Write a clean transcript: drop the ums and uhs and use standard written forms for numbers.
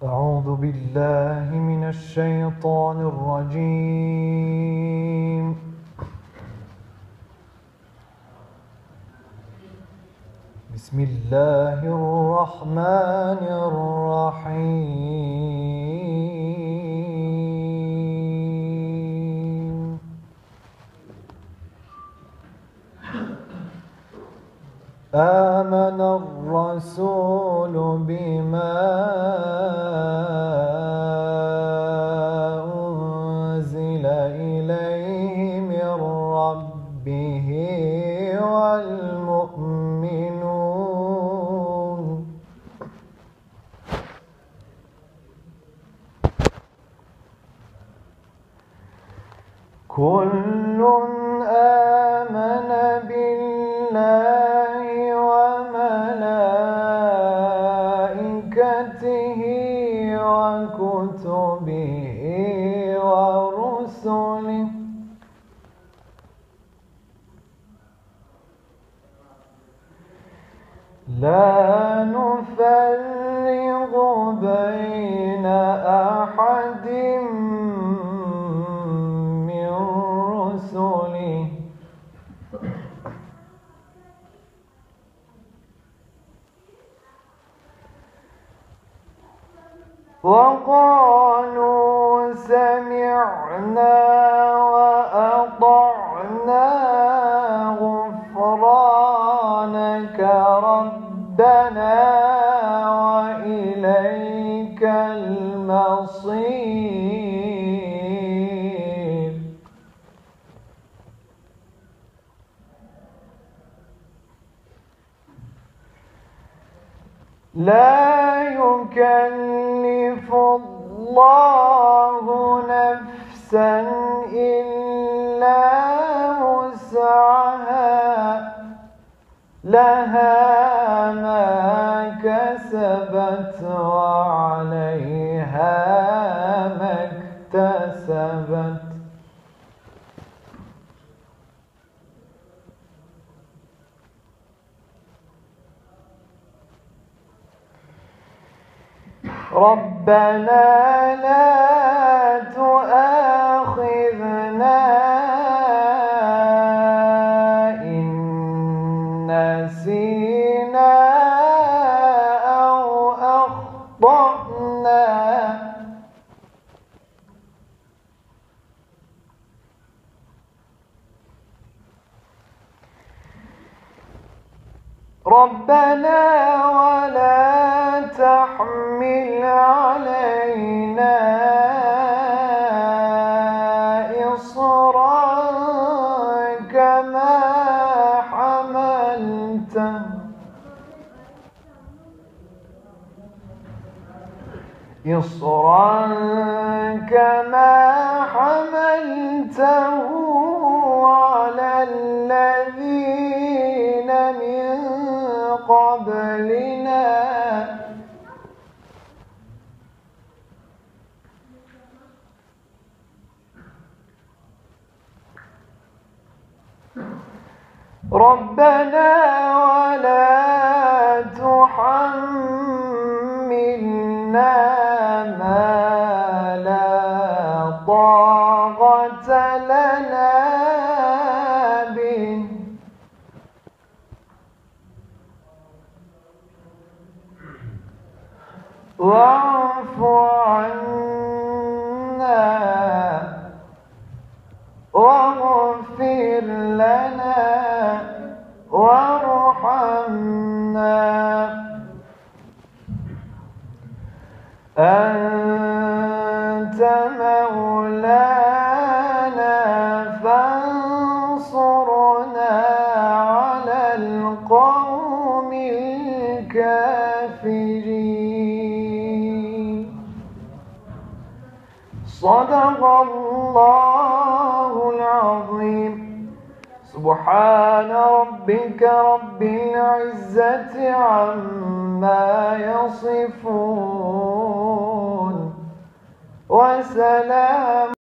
أعوذ بالله من الشيطان الرجيم. بسم الله الرحمن الرحيم. آمن الرسول بما أنزل إليه من ربه والمؤمنون كل آمن بالله وملائكته وكتبه ورسله لا نفرق بين أحد من رسله وقالوا سمعنا وأطعنا غفرانك ربنا وإليك المصير لا يكلف الله نفسا إلا وسعها لها ما كسبت وعليها ما اكتسبت ربنا لا تؤاخذنا إن نسينا أو أخطأنا ربنا ولا تحمل علينا إصرا كما حملته على الذين من قبلنا ربنا ولا تحملنا ما لا طاقة لنا به واعف عنا واغفر لنا وارحمنا أنت مولانا فانصرنا على القوم الكافرين صدق الله العظيم. سبحان ربك رب العزة عما يصفون وسلام